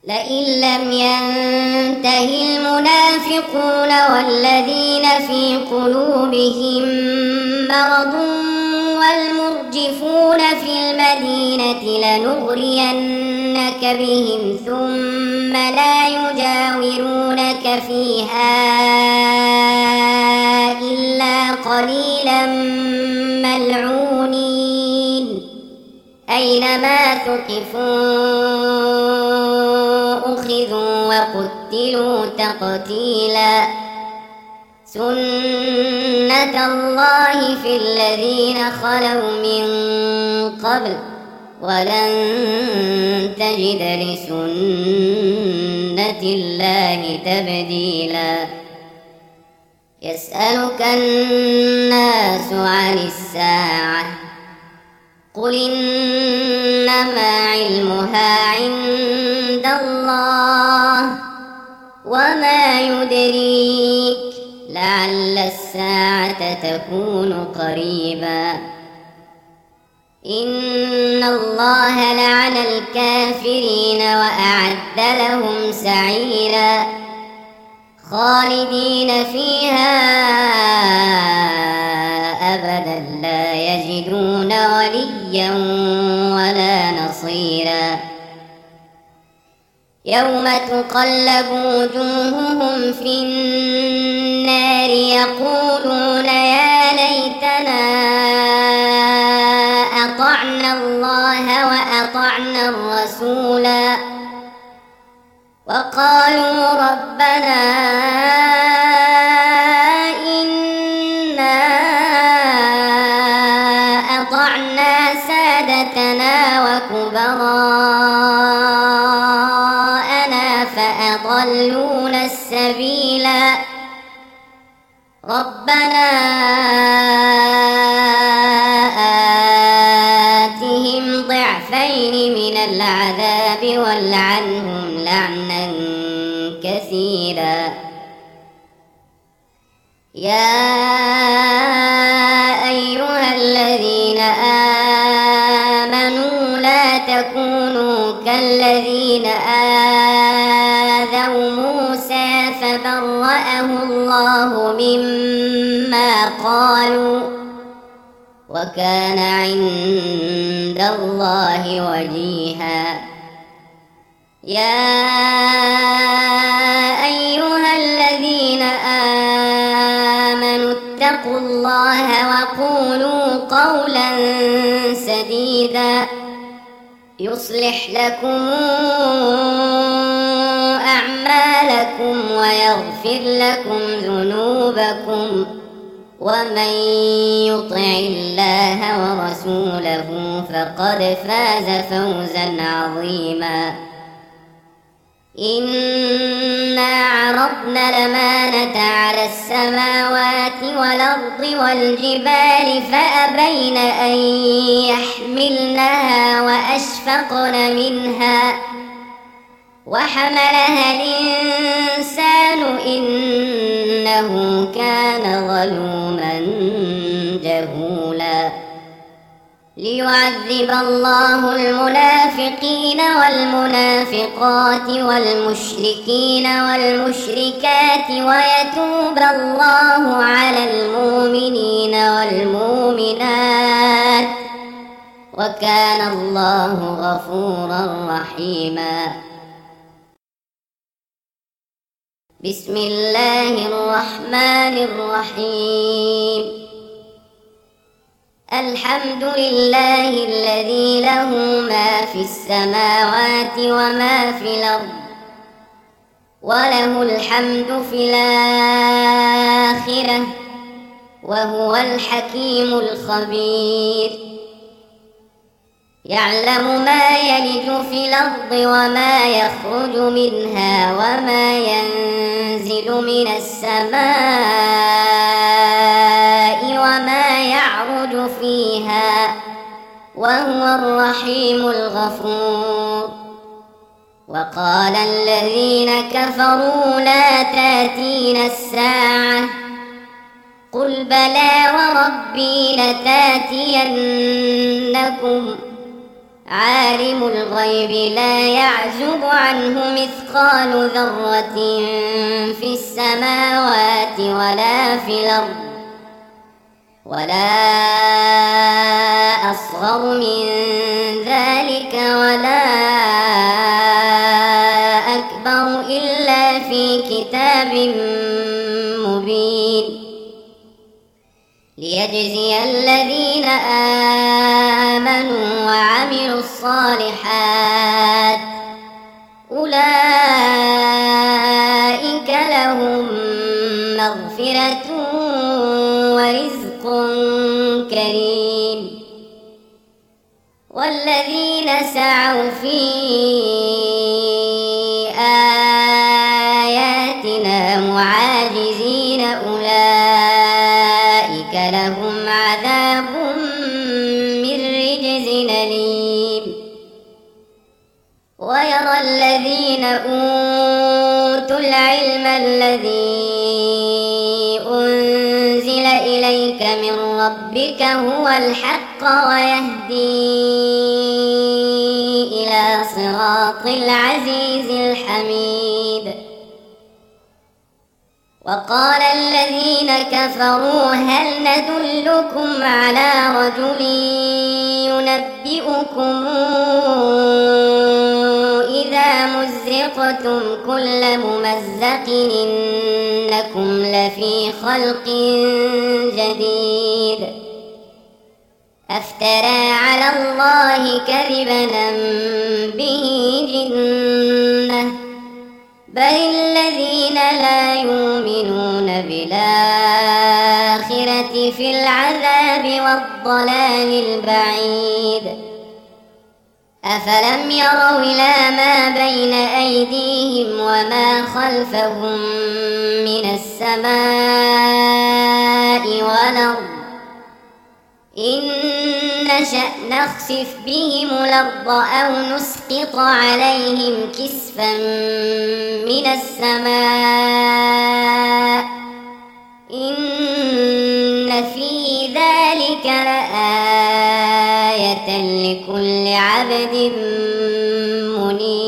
لئن لم ينته المنافقون والذين في قلوبهم مرض والمرجفون في المدينة لنغرينك بهم ثم لا يجاورونك فيها إلا قليلا ملعونين أينما ثقفوا أخذوا وقتلوا تقتيلا سنة الله في الذين خلوا من قبل ولن تجد لسنة الله تبديلا يسألك الناس عن الساعة قل إنما علمها عند الله وما يدريك لعل الساعة تكون قريبا إن الله لعن الكافرين وأعد لهم سعيرا خالدين فيها أبدا لا يجدون وليا ولا نصيرا يوم تقلب وجوههم في النار يقولون يا ليتنا أطعنا الله وأطعنا الرسولا وقالوا ربنا إنا أطعنا سادتنا وكبراءنا فأضلونا السبيلا ربنا آتهم ضعفين من العذاب والعنهم لعنا كثيرا يا أيها الذين آمنوا لا تكونوا كالذين آذوا موسى فبرأه الله مما قالوا وكان عند الله وجيها يا أيها الذين آمنوا اتقوا الله وقولوا قولا سديدا يصلح لكم أعمالكم ويغفر لكم ذنوبكم ومن يطع الله ورسوله فقد فاز فوزا عظيما إنا عرضنا الأمانة على السماوات والأرض والجبال فأبين أن يحملنها وأشفقن منها وحملها الإنسان إنه كان ظلوما جهولا ليعذب الله المنافقين والمنافقات والمشركين والمشركات ويتوب الله على المؤمنين والمؤمنات وكان الله غفورا رحيما بسم الله الرحمن الرحيم الحمد لله الذي له ما في السماوات وما في الأرض وله الحمد في الآخرة وهو الحكيم الخبير يعلم ما يلج في الأرض وما يخرج منها وما ينزل من السماء وما يعرج فيها وهو الرحيم الغفور وقال الذين كفروا لا تأتينا الساعة قل بلى وربي لتأتينكم عالم الغيب لا يعزب عنه مثقال ذرة في السماوات ولا في الأرض ولا أصغر من ذلك ولا أكبر إلا في كتاب مبين ليجزي الذين آمنوا وعملوا الصالحات أولئك لهم مغفرة ورزق كريم والذين سعوا في آياتنا معاجزين أولئك لهم عذاب من رجز أليم ويرى الذين أوتوا العلم الذي أنزل إليك من ربك هو الحق ويهدي إلى صراط العزيز الحميد وقال الذين كفروا هل ندلكم على رجل ينبئكم إذا مزقتم كل ممزق إنكم لفي خلق جديد أفترى على الله كذبا به جنة بل الذين لا يؤمنون بالآخرة في العذاب والضلال البعيد أفلم يروا إلى ما بين أيديهم وما خلفهم من السماء والأرض إن نشأ نخسف بهم الأرض أو نسقط عليهم كسفا من السماء إن في ذلك لآية لكل عبد منيب